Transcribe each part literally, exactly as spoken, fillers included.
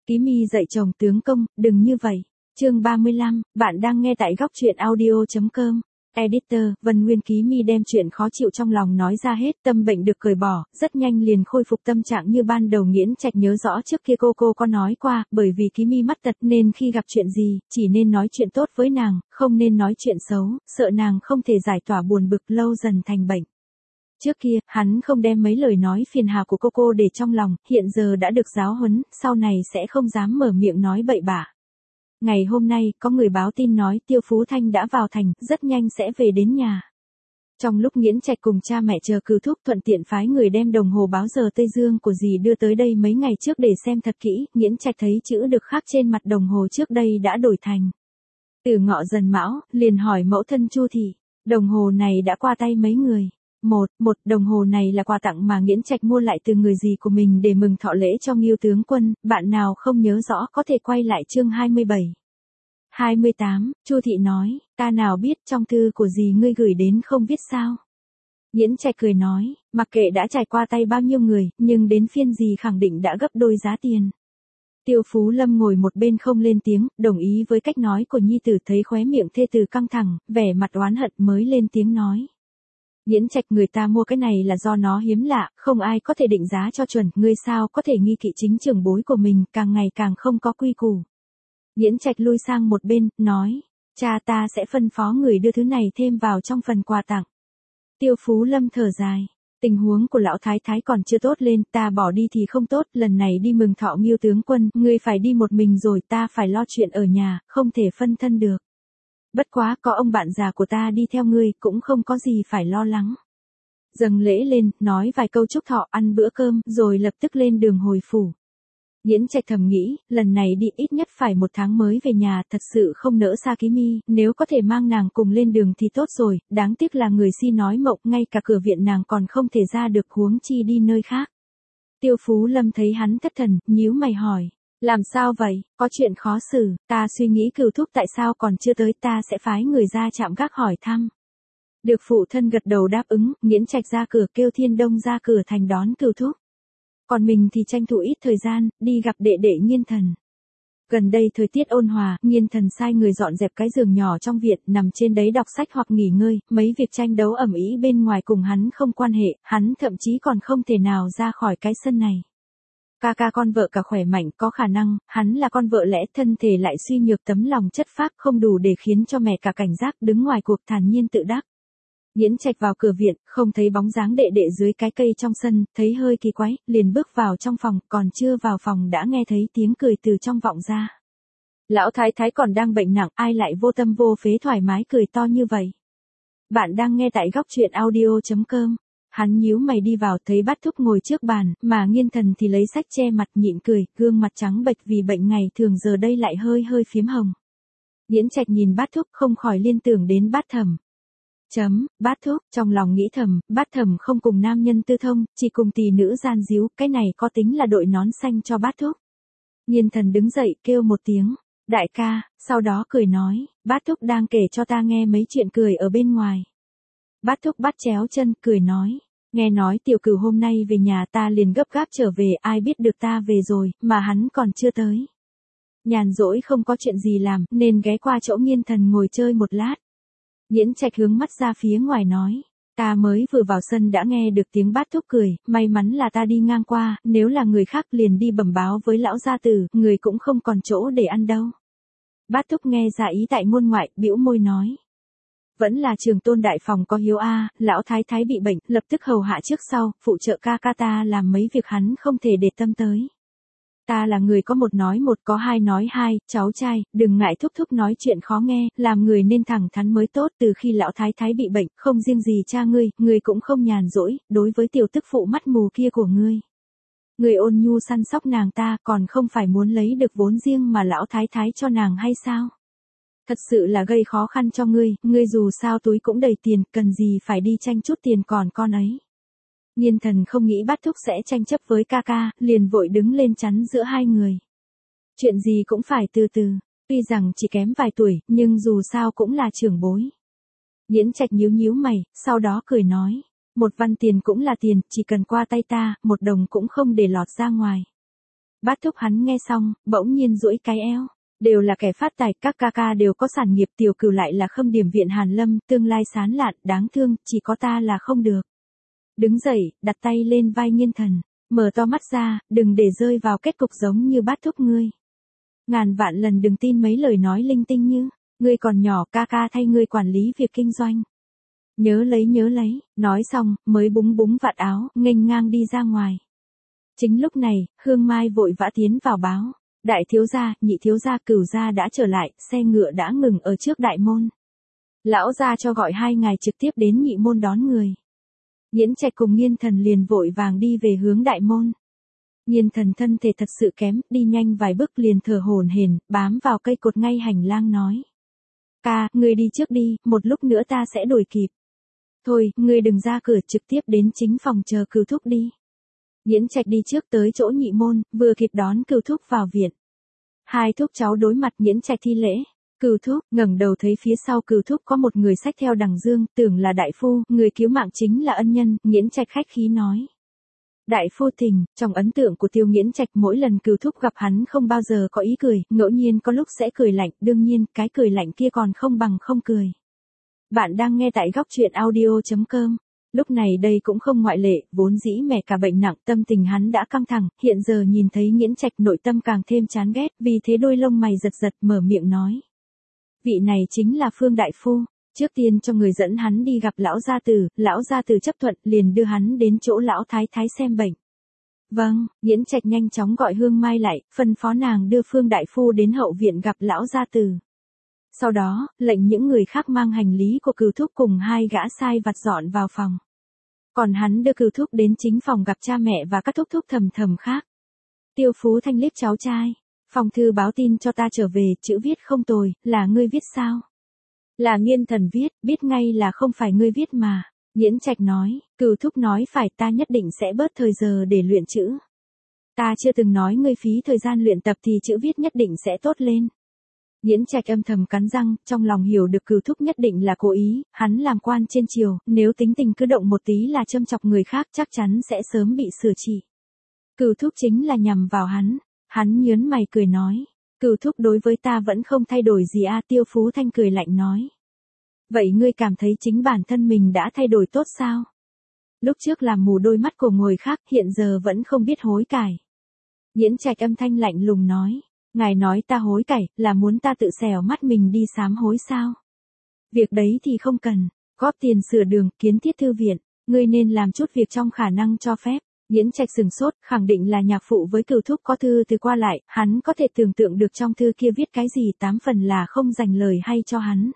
Ký Mi dạy chồng tướng công, đừng như vậy. Chương ba mươi lăm, bạn đang nghe tại góc truyện audio chấm com. Editor, Vân Nguyên. Ký Mi đem chuyện khó chịu trong lòng nói ra hết, tâm bệnh được cởi bỏ, rất nhanh liền khôi phục tâm trạng như ban đầu. Nghiễn Trạch nhớ rõ trước kia cô cô có nói qua, bởi vì Ký Mi mắt tật nên khi gặp chuyện gì, chỉ nên nói chuyện tốt với nàng, không nên nói chuyện xấu, sợ nàng không thể giải tỏa buồn bực lâu dần thành bệnh. Trước kia, hắn không đem mấy lời nói phiền hà của cô cô để trong lòng, hiện giờ đã được giáo huấn, sau này sẽ không dám mở miệng nói bậy bạ. Ngày hôm nay, có người báo tin nói Tiêu Phú Thanh đã vào thành, rất nhanh sẽ về đến nhà. Trong lúc Nghiễn Trạch cùng cha mẹ chờ Cửu Thúc thuận tiện phái người đem đồng hồ báo giờ Tây Dương của dì đưa tới đây mấy ngày trước để xem thật kỹ, Nghiễn Trạch thấy chữ được khắc trên mặt đồng hồ trước đây đã đổi thành Từ Ngọ Dần Mão, liền hỏi mẫu thân Chu Thị, đồng hồ này đã qua tay mấy người? Một, một, đồng hồ này là quà tặng mà Nghiễn Trạch mua lại từ người dì của mình để mừng thọ lễ cho Ngưu tướng quân, bạn nào không nhớ rõ có thể quay lại chương hai mươi bảy. hai mươi tám, Chu Thị nói, ta nào biết trong thư của dì ngươi gửi đến không viết sao? Nghiễn Trạch cười nói, mặc kệ đã trải qua tay bao nhiêu người, nhưng đến phiên dì khẳng định đã gấp đôi giá tiền. Tiêu Phú Lâm ngồi một bên không lên tiếng, đồng ý với cách nói của nhi tử, thấy khóe miệng thê tử căng thẳng, vẻ mặt oán hận mới lên tiếng nói. Nghiễn Trạch, người ta mua cái này là do nó hiếm lạ, không ai có thể định giá cho chuẩn, ngươi sao có thể nghi kỵ chính trưởng bối của mình, càng ngày càng không có quy củ. Nghiễn Trạch lui sang một bên, nói, cha ta sẽ phân phó người đưa thứ này thêm vào trong phần quà tặng. Tiêu Phú Lâm thở dài, tình huống của lão thái thái còn chưa tốt lên, ta bỏ đi thì không tốt, lần này đi mừng thọ Ngưu tướng quân, ngươi phải đi một mình rồi, ta phải lo chuyện ở nhà, không thể phân thân được. Bất quá có ông bạn già của ta đi theo ngươi, cũng không có gì phải lo lắng. Dâng lễ lên, nói vài câu chúc thọ, ăn bữa cơm, rồi lập tức lên đường hồi phủ. Nghiễn Trạch thầm nghĩ, lần này đi ít nhất phải một tháng mới về nhà, thật sự không nỡ xa Ký Mi, nếu có thể mang nàng cùng lên đường thì tốt rồi, đáng tiếc là người si nói mộng, ngay cả cửa viện nàng còn không thể ra được, huống chi đi nơi khác. Tiêu Phú Lâm thấy hắn thất thần, nhíu mày hỏi. Làm sao vậy, có chuyện khó xử, ta suy nghĩ Cửu Thúc tại sao còn chưa tới, ta sẽ phái người ra trạm gác hỏi thăm. Được phụ thân gật đầu đáp ứng, Nghiễn Trạch ra cửa kêu Thiên Đông ra cửa thành đón Cửu Thúc. Còn mình thì tranh thủ ít thời gian, đi gặp đệ đệ Nghiên Thần. Gần đây thời tiết ôn hòa, Nghiên Thần sai người dọn dẹp cái giường nhỏ trong viện, nằm trên đấy đọc sách hoặc nghỉ ngơi, mấy việc tranh đấu ầm ĩ bên ngoài cùng hắn không quan hệ, hắn thậm chí còn không thể nào ra khỏi cái sân này. Ca ca con vợ cả khỏe mạnh, có khả năng, hắn là con vợ lẽ, thân thể lại suy nhược, tấm lòng chất phác không đủ để khiến cho mẹ cả cảnh giác, đứng ngoài cuộc thản nhiên tự đắc. Nghiễn Trạch vào cửa viện, không thấy bóng dáng đệ đệ dưới cái cây trong sân, thấy hơi kỳ quái, liền bước vào trong phòng, còn chưa vào phòng đã nghe thấy tiếng cười từ trong vọng ra. Lão thái thái còn đang bệnh nặng, ai lại vô tâm vô phế thoải mái cười to như vậy? Bạn đang nghe tại góc truyện audio chấm com. Hắn nhíu mày đi vào, thấy Bát Thúc ngồi trước bàn, mà Nghiên Thần thì lấy sách che mặt nhịn cười, gương mặt trắng bệch vì bệnh ngày thường giờ đây lại hơi hơi phím hồng. Nghiễn Trạch nhìn Bát Thúc không khỏi liên tưởng đến Bát Thẩm. Chấm, Bát Thúc, trong lòng nghĩ thầm, Bát Thẩm không cùng nam nhân tư thông, chỉ cùng tỷ nữ gian díu, cái này có tính là đội nón xanh cho Bát Thúc. Nghiên Thần đứng dậy kêu một tiếng, đại ca, sau đó cười nói, Bát Thúc đang kể cho ta nghe mấy chuyện cười ở bên ngoài. Bát Thúc bắt chéo chân, cười nói, nghe nói Tiểu Cửu hôm nay về nhà, ta liền gấp gáp trở về, ai biết được ta về rồi, mà hắn còn chưa tới. Nhàn rỗi không có chuyện gì làm, nên ghé qua chỗ Nghiên Thần ngồi chơi một lát. Nghiễn Trạch hướng mắt ra phía ngoài nói, ta mới vừa vào sân đã nghe được tiếng Bát Thúc cười, may mắn là ta đi ngang qua, nếu là người khác liền đi bẩm báo với lão gia tử, người cũng không còn chỗ để ăn đâu. Bát Thúc nghe ra ý tại ngôn ngoại, bĩu môi nói. Vẫn là Trường Tôn đại phòng có hiếu a, lão thái thái bị bệnh, lập tức hầu hạ trước sau, phụ trợ ca ca ta làm mấy việc hắn không thể để tâm tới. Ta là người có một nói một, có hai nói hai, cháu trai, đừng ngại thúc thúc nói chuyện khó nghe, làm người nên thẳng thắn mới tốt. Từ khi lão thái thái bị bệnh, không riêng gì cha ngươi, ngươi cũng không nhàn rỗi, đối với tiểu tức phụ mắt mù kia của ngươi. Ngươi ôn nhu săn sóc nàng ta, còn không phải muốn lấy được vốn riêng mà lão thái thái cho nàng hay sao? Thật sự là gây khó khăn cho ngươi, ngươi dù sao túi cũng đầy tiền, cần gì phải đi tranh chút tiền còn con ấy. Nghiên Thần không nghĩ Bát Thúc sẽ tranh chấp với ca ca, liền vội đứng lên chắn giữa hai người. Chuyện gì cũng phải từ từ, tuy rằng chỉ kém vài tuổi, nhưng dù sao cũng là trưởng bối. Nghiễn Trạch nhíu nhíu mày, sau đó cười nói, một văn tiền cũng là tiền, chỉ cần qua tay ta, một đồng cũng không để lọt ra ngoài. Bát thúc hắn nghe xong, bỗng nhiên duỗi cái eo. Đều là kẻ phát tài, các ca ca đều có sản nghiệp, Tiểu Cửu lại là Khâm Điểm viện Hàn Lâm, tương lai sán lạn, đáng thương, chỉ có ta là không được. Đứng dậy, đặt tay lên vai Nghiên Thần, mở to mắt ra, đừng để rơi vào kết cục giống như bát thúc ngươi. Ngàn vạn lần đừng tin mấy lời nói linh tinh như, ngươi còn nhỏ, ca ca thay ngươi quản lý việc kinh doanh. Nhớ lấy nhớ lấy, nói xong, mới búng búng vạt áo, nghênh ngang đi ra ngoài. Chính lúc này, Hương Mai vội vã tiến vào báo. Đại thiếu gia, nhị thiếu gia, cửu gia đã trở lại, xe ngựa đã ngừng ở trước đại môn. Lão gia cho gọi hai ngài trực tiếp đến nhị môn đón người. Nghiễn Trạch cùng Nghiên Thần liền vội vàng đi về hướng đại môn. Nghiên Thần thân thể thật sự kém, đi nhanh vài bước liền thở hổn hển, bám vào cây cột ngay hành lang nói. Ca, ngươi đi trước đi, một lúc nữa ta sẽ đuổi kịp. Thôi, ngươi đừng ra cửa, trực tiếp đến chính phòng chờ Cửu thúc đi. Nghiễn Trạch đi trước tới chỗ nhị môn, vừa kịp đón Cửu thúc vào viện. Hai thúc cháu đối mặt, Nghiễn Trạch thi lễ. Cửu thúc, ngẩng đầu thấy phía sau Cửu thúc có một người xách theo đằng dương, tưởng là đại phu, người cứu mạng chính là ân nhân, Nghiễn Trạch khách khí nói. Đại phu Thình, trong ấn tượng của Tiêu Nghiễn Trạch mỗi lần Cửu thúc gặp hắn không bao giờ có ý cười, ngẫu nhiên có lúc sẽ cười lạnh, đương nhiên, cái cười lạnh kia còn không bằng không cười. Bạn đang nghe tại góc truyện audio chấm com. Lúc này đây cũng không ngoại lệ, vốn dĩ mẹ cả bệnh nặng, tâm tình hắn đã căng thẳng, hiện giờ nhìn thấy Nghiễn Trạch nội tâm càng thêm chán ghét, vì thế đôi lông mày giật giật mở miệng nói. Vị này chính là Phương đại phu, trước tiên cho người dẫn hắn đi gặp lão gia tử, lão gia tử chấp thuận, liền đưa hắn đến chỗ lão thái thái xem bệnh. Vâng, Nghiễn Trạch nhanh chóng gọi Hương Mai lại, phân phó nàng đưa Phương đại phu đến hậu viện gặp lão gia tử. Sau đó, lệnh những người khác mang hành lý của Cửu thúc cùng hai gã sai vặt dọn vào phòng. Còn hắn đưa Cửu thúc đến chính phòng gặp cha mẹ và các thúc thúc thầm thầm khác. Tiêu Phú Thanh liếc cháu trai. Phòng thư báo tin cho ta trở về, chữ viết không tồi, là ngươi viết sao? Là Nghiên Thần viết, biết ngay là không phải ngươi viết mà. Nghiễn Trạch nói, Cửu thúc nói phải, ta nhất định sẽ bớt thời giờ để luyện chữ. Ta chưa từng nói ngươi phí thời gian luyện tập thì chữ viết nhất định sẽ tốt lên. Nghiễn Trạch âm thầm cắn răng, trong lòng hiểu được Cửu thúc nhất định là cố ý, hắn làm quan trên triều, nếu tính tình cứ động một tí là châm chọc người khác chắc chắn sẽ sớm bị sửa trị. Cửu thúc chính là nhằm vào hắn, hắn nhớn mày cười nói, Cửu thúc đối với ta vẫn không thay đổi gì a. Tiêu Phú Thanh cười lạnh nói. Vậy ngươi cảm thấy chính bản thân mình đã thay đổi tốt sao? Lúc trước làm mù đôi mắt của người khác, hiện giờ vẫn không biết hối cải. Nghiễn Trạch âm thanh lạnh lùng nói. Ngài nói ta hối cải, là muốn ta tự xẻo mắt mình đi sám hối sao? Việc đấy thì không cần, góp tiền sửa đường, kiến thiết thư viện, ngươi nên làm chút việc trong khả năng cho phép. Nghiễn Trạch sừng sốt, khẳng định là nhạc phụ với Cửu thúc có thư từ qua lại, hắn có thể tưởng tượng được trong thư kia viết cái gì, tám phần là không dành lời hay cho hắn.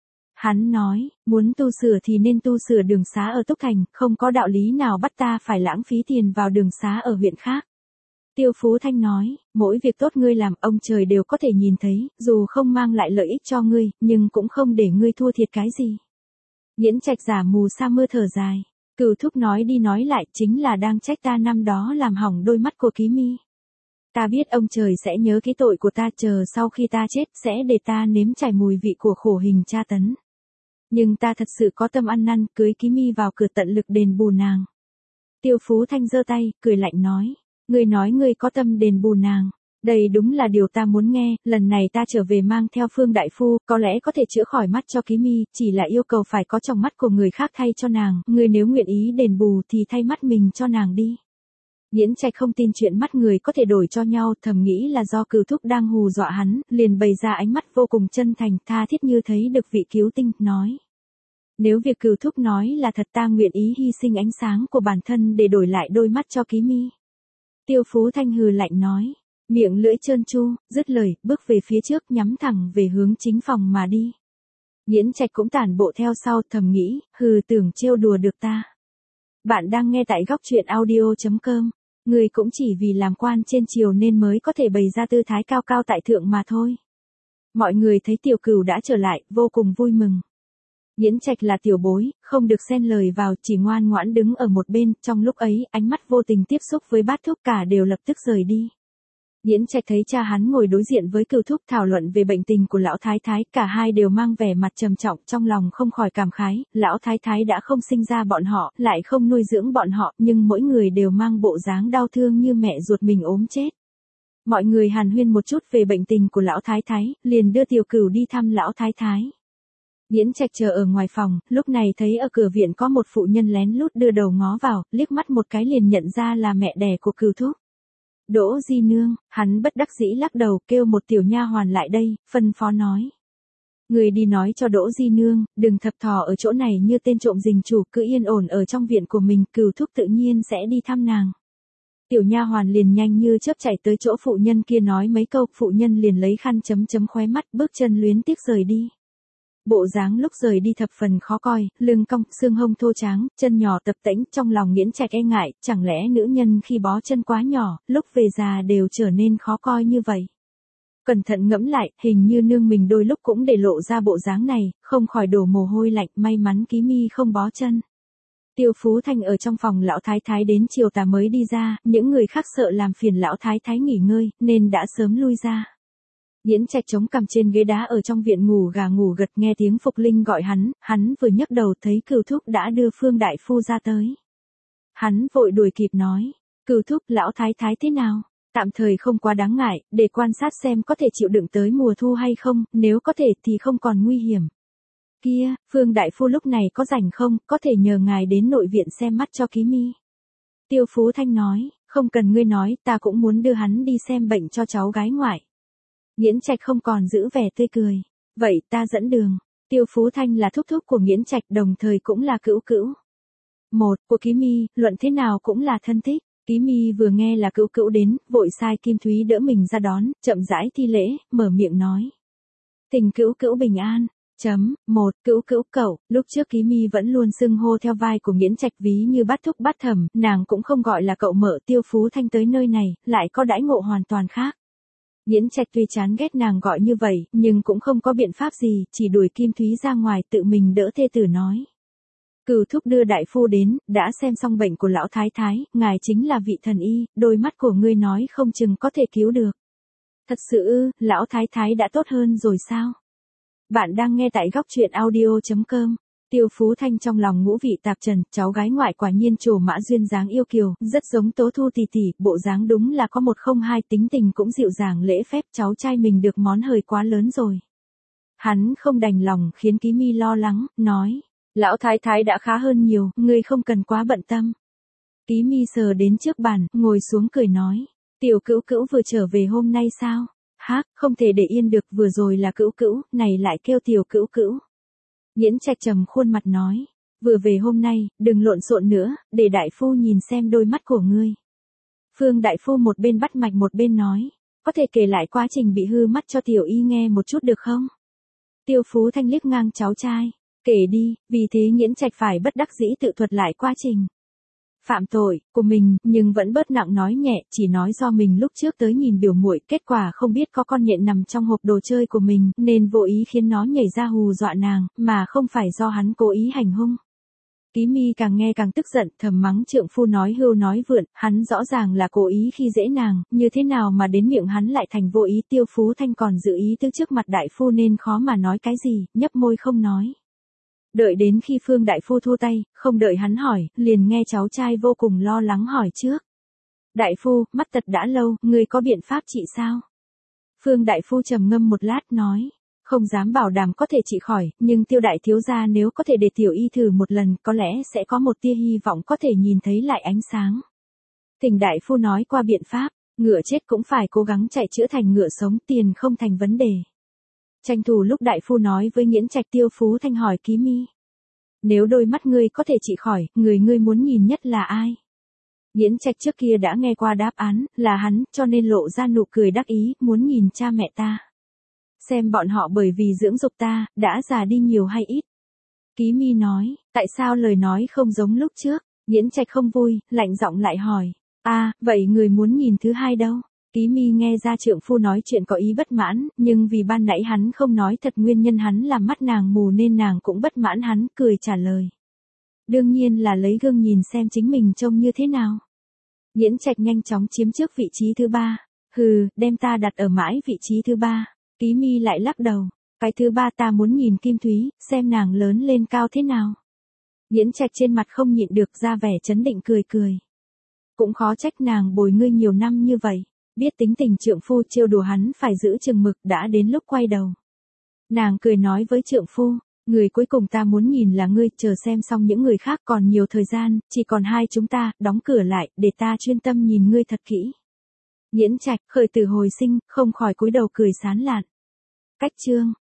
Hắn nói, muốn tu sửa thì nên tu sửa đường xá ở Túc Thành, không có đạo lý nào bắt ta phải lãng phí tiền vào đường xá ở huyện khác. Tiêu Phú Thanh nói, mỗi việc tốt ngươi làm ông trời đều có thể nhìn thấy, dù không mang lại lợi ích cho ngươi, nhưng cũng không để ngươi thua thiệt cái gì. Nghiễn Trạch giả mù sa mưa thở dài, Cửu thúc nói đi nói lại chính là đang trách ta năm đó làm hỏng đôi mắt của Ký Mi. Ta biết ông trời sẽ nhớ cái tội của ta, chờ sau khi ta chết sẽ để ta nếm trải mùi vị của khổ hình tra tấn. Nhưng ta thật sự có tâm ăn năn, cưới Ký Mi vào cửa tận lực đền bù nàng. Tiêu Phú Thanh giơ tay, cười lạnh nói. Ngươi nói ngươi có tâm đền bù nàng. Đây đúng là điều ta muốn nghe, lần này ta trở về mang theo Phương đại phu, có lẽ có thể chữa khỏi mắt cho Ký Mi, chỉ là yêu cầu phải có trong mắt của người khác thay cho nàng, ngươi nếu nguyện ý đền bù thì thay mắt mình cho nàng đi. Nghiễn Trạch không tin chuyện mắt người có thể đổi cho nhau, thầm nghĩ là do Cửu thúc đang hù dọa hắn, liền bày ra ánh mắt vô cùng chân thành, tha thiết như thấy được vị cứu tinh, nói. Nếu việc Cửu thúc nói là thật, ta nguyện ý hy sinh ánh sáng của bản thân để đổi lại đôi mắt cho Ký Mi. Tiêu Phú Thanh hừ lạnh nói, miệng lưỡi trơn tru, dứt lời, bước về phía trước nhắm thẳng về hướng chính phòng mà đi. Nghiễn Trạch cũng tản bộ theo sau, thầm nghĩ, hừ, tưởng trêu đùa được ta. Bạn đang nghe tại góc truyện audio chấm com, người cũng chỉ vì làm quan trên triều nên mới có thể bày ra tư thái cao cao tại thượng mà thôi. Mọi người thấy Tiểu Cửu đã trở lại, vô cùng vui mừng. Nghiễn Trạch là tiểu bối, không được xen lời vào, chỉ ngoan ngoãn đứng ở một bên, trong lúc ấy, ánh mắt vô tình tiếp xúc với Bát thúc, cả đều lập tức rời đi. Nghiễn Trạch thấy cha hắn ngồi đối diện với Cửu thúc thảo luận về bệnh tình của lão thái thái, cả hai đều mang vẻ mặt trầm trọng, trong lòng không khỏi cảm khái, lão thái thái đã không sinh ra bọn họ, lại không nuôi dưỡng bọn họ, nhưng mỗi người đều mang bộ dáng đau thương như mẹ ruột mình ốm chết. Mọi người hàn huyên một chút về bệnh tình của lão thái thái, liền đưa Tiểu Cửu đi thăm lão thái thái. Nghiễn Trạch chờ ở ngoài phòng, lúc này thấy ở cửa viện có một phụ nhân lén lút đưa đầu ngó vào, liếc mắt một cái liền nhận ra là mẹ đẻ của Cửu Thúc. Đỗ Di Nương, hắn bất đắc dĩ lắc đầu, kêu một tiểu nha hoàn lại đây, phân phó nói. Người đi nói cho Đỗ Di Nương, đừng thập thò ở chỗ này như tên trộm rình chủ, cứ yên ổn ở trong viện của mình, Cửu Thúc tự nhiên sẽ đi thăm nàng. Tiểu nha hoàn liền nhanh như chớp chạy tới chỗ phụ nhân kia nói mấy câu, phụ nhân liền lấy khăn chấm chấm khóe mắt, bước chân luyến tiếc rời đi. Bộ dáng lúc rời đi thập phần khó coi, lưng cong, xương hông thô tráng, chân nhỏ tập tễnh, trong lòng Nghiễn Trạch e ngại, chẳng lẽ nữ nhân khi bó chân quá nhỏ, lúc về già đều trở nên khó coi như vậy. Cẩn thận ngẫm lại, hình như nương mình đôi lúc cũng để lộ ra bộ dáng này, không khỏi đổ mồ hôi lạnh, may mắn Ký Mi không bó chân. Tiêu Phú Thanh ở trong phòng lão thái thái đến chiều tà mới đi ra, những người khác sợ làm phiền lão thái thái nghỉ ngơi, nên đã sớm lui ra. Nghiễn Trạch chống cằm trên ghế đá ở trong viện ngủ gà ngủ gật, nghe tiếng Phục Linh gọi hắn, hắn vừa nhấc đầu thấy Cửu Thúc đã đưa Phương đại phu ra tới. Hắn vội đuổi kịp nói, Cửu Thúc, lão thái thái thế nào? Tạm thời không quá đáng ngại, để quan sát xem có thể chịu đựng tới mùa thu hay không, nếu có thể thì không còn nguy hiểm. Kia, Phương đại phu lúc này có rảnh không, có thể nhờ ngài đến nội viện xem mắt cho Ký Mi. Tiêu Phú Thanh nói, không cần ngươi nói, ta cũng muốn đưa hắn đi xem bệnh cho cháu gái ngoại. Nghiễn Trạch không còn giữ vẻ tươi cười. Vậy ta dẫn đường. Tiêu Phú Thanh là thúc thúc của Nghiễn Trạch, đồng thời cũng là cữu cữu. Một, của Ký Mi, luận thế nào cũng là thân thích. Ký Mi vừa nghe là cữu cữu đến, vội sai Kim Thúy đỡ mình ra đón, chậm rãi thi lễ, mở miệng nói. Tình cữu cữu bình an. Chấm, một, cữu cữu cậu, lúc trước Ký Mi vẫn luôn xưng hô theo vai của Nghiễn Trạch ví như bát thúc bát thẩm, nàng cũng không gọi là cậu mợ. Tiêu Phú Thanh tới nơi này, lại có đãi ngộ hoàn toàn khác. Nghiễn Trạch tuy chán ghét nàng gọi như vậy, nhưng cũng không có biện pháp gì, chỉ đuổi Kim Thúy ra ngoài tự mình đỡ thê tử nói. Cửu Thúc đưa đại phu đến, đã xem xong bệnh của lão thái thái, ngài chính là vị thần y, đôi mắt của ngươi nói không chừng có thể cứu được. Thật sự ư, lão thái thái đã tốt hơn rồi sao? Bạn đang nghe tại góc truyện audio chấm com. Tiêu Phú Thanh trong lòng ngũ vị tạp trần, cháu gái ngoại quả nhiên trổ mã duyên dáng yêu kiều, rất giống Tố Thu tỷ tỷ, bộ dáng đúng là có một không hai, tính tình cũng dịu dàng lễ phép, cháu trai mình được món hời quá lớn rồi. Hắn không đành lòng khiến Ký Mi lo lắng, nói, lão thái thái đã khá hơn nhiều, ngươi không cần quá bận tâm. Ký Mi sờ đến trước bàn, ngồi xuống cười nói, tiểu cữu cữu vừa trở về hôm nay sao? Hác, không thể để yên được, vừa rồi là cữu cữu, này lại kêu tiểu cữu cữu. Nghiễn Trạch trầm khuôn mặt nói, vừa về hôm nay, đừng lộn xộn nữa, để đại phu nhìn xem đôi mắt của ngươi. Phương đại phu một bên bắt mạch một bên nói, có thể kể lại quá trình bị hư mắt cho tiểu y nghe một chút được không? Tiêu Phú Thanh liếc ngang cháu trai, kể đi, vì thế Nghiễn Trạch phải bất đắc dĩ tự thuật lại quá trình phạm tội của mình, nhưng vẫn bớt nặng nói nhẹ, chỉ nói do mình lúc trước tới nhìn biểu muội, kết quả không biết có con nhện nằm trong hộp đồ chơi của mình, nên vô ý khiến nó nhảy ra hù dọa nàng, mà không phải do hắn cố ý hành hung. Ký Mi càng nghe càng tức giận, thầm mắng trượng phu nói hưu nói vượn, hắn rõ ràng là cố ý khi dễ nàng, như thế nào mà đến miệng hắn lại thành vô ý. Tiêu Phú Thanh còn giữ ý tư trước mặt đại phu nên khó mà nói cái gì, nhấp môi không nói. Đợi đến khi Phương đại phu thua tay, không đợi hắn hỏi, liền nghe cháu trai vô cùng lo lắng hỏi trước. Đại phu, mắt tật đã lâu, ngươi có biện pháp trị sao? Phương đại phu trầm ngâm một lát nói, không dám bảo đảm có thể trị khỏi, nhưng Tiêu đại thiếu gia nếu có thể để tiểu y thử một lần, có lẽ sẽ có một tia hy vọng có thể nhìn thấy lại ánh sáng. Thỉnh đại phu nói qua biện pháp, ngựa chết cũng phải cố gắng chạy chữa thành ngựa sống, tiền không thành vấn đề. Tranh thủ lúc đại phu nói với Nghiễn Trạch, Tiêu Phú Thanh hỏi Ký Mi, nếu đôi mắt ngươi có thể trị khỏi, người ngươi muốn nhìn nhất là ai? Nghiễn Trạch trước kia đã nghe qua đáp án, là hắn, cho nên lộ ra nụ cười đắc ý, muốn nhìn cha mẹ ta. Xem bọn họ bởi vì dưỡng dục ta, đã già đi nhiều hay ít. Ký Mi nói, tại sao lời nói không giống lúc trước? Nghiễn Trạch không vui, lạnh giọng lại hỏi, à, vậy người muốn nhìn thứ hai đâu? Ký Mi nghe ra trượng phu nói chuyện có ý bất mãn, nhưng vì ban nãy hắn không nói thật nguyên nhân hắn làm mắt nàng mù nên nàng cũng bất mãn hắn, cười trả lời. Đương nhiên là lấy gương nhìn xem chính mình trông như thế nào. Nghiễn Trạch nhanh chóng chiếm trước vị trí thứ ba. Hừ, đem ta đặt ở mãi vị trí thứ ba. Ký Mi lại lắc đầu. Cái thứ ba ta muốn nhìn Kim Thúy, xem nàng lớn lên cao thế nào. Nghiễn Trạch trên mặt không nhịn được ra vẻ chấn định cười cười. Cũng khó trách nàng bồi ngươi nhiều năm như vậy. Biết tính tình trượng phu trêu đùa hắn phải giữ chừng mực, đã đến lúc quay đầu. Nàng cười nói với trượng phu, người cuối cùng ta muốn nhìn là ngươi, chờ xem xong những người khác còn nhiều thời gian, chỉ còn hai chúng ta, đóng cửa lại, để ta chuyên tâm nhìn ngươi thật kỹ. Nghiễn Trạch khởi tử hồi sinh, không khỏi cúi đầu cười sán lạn. Cách chương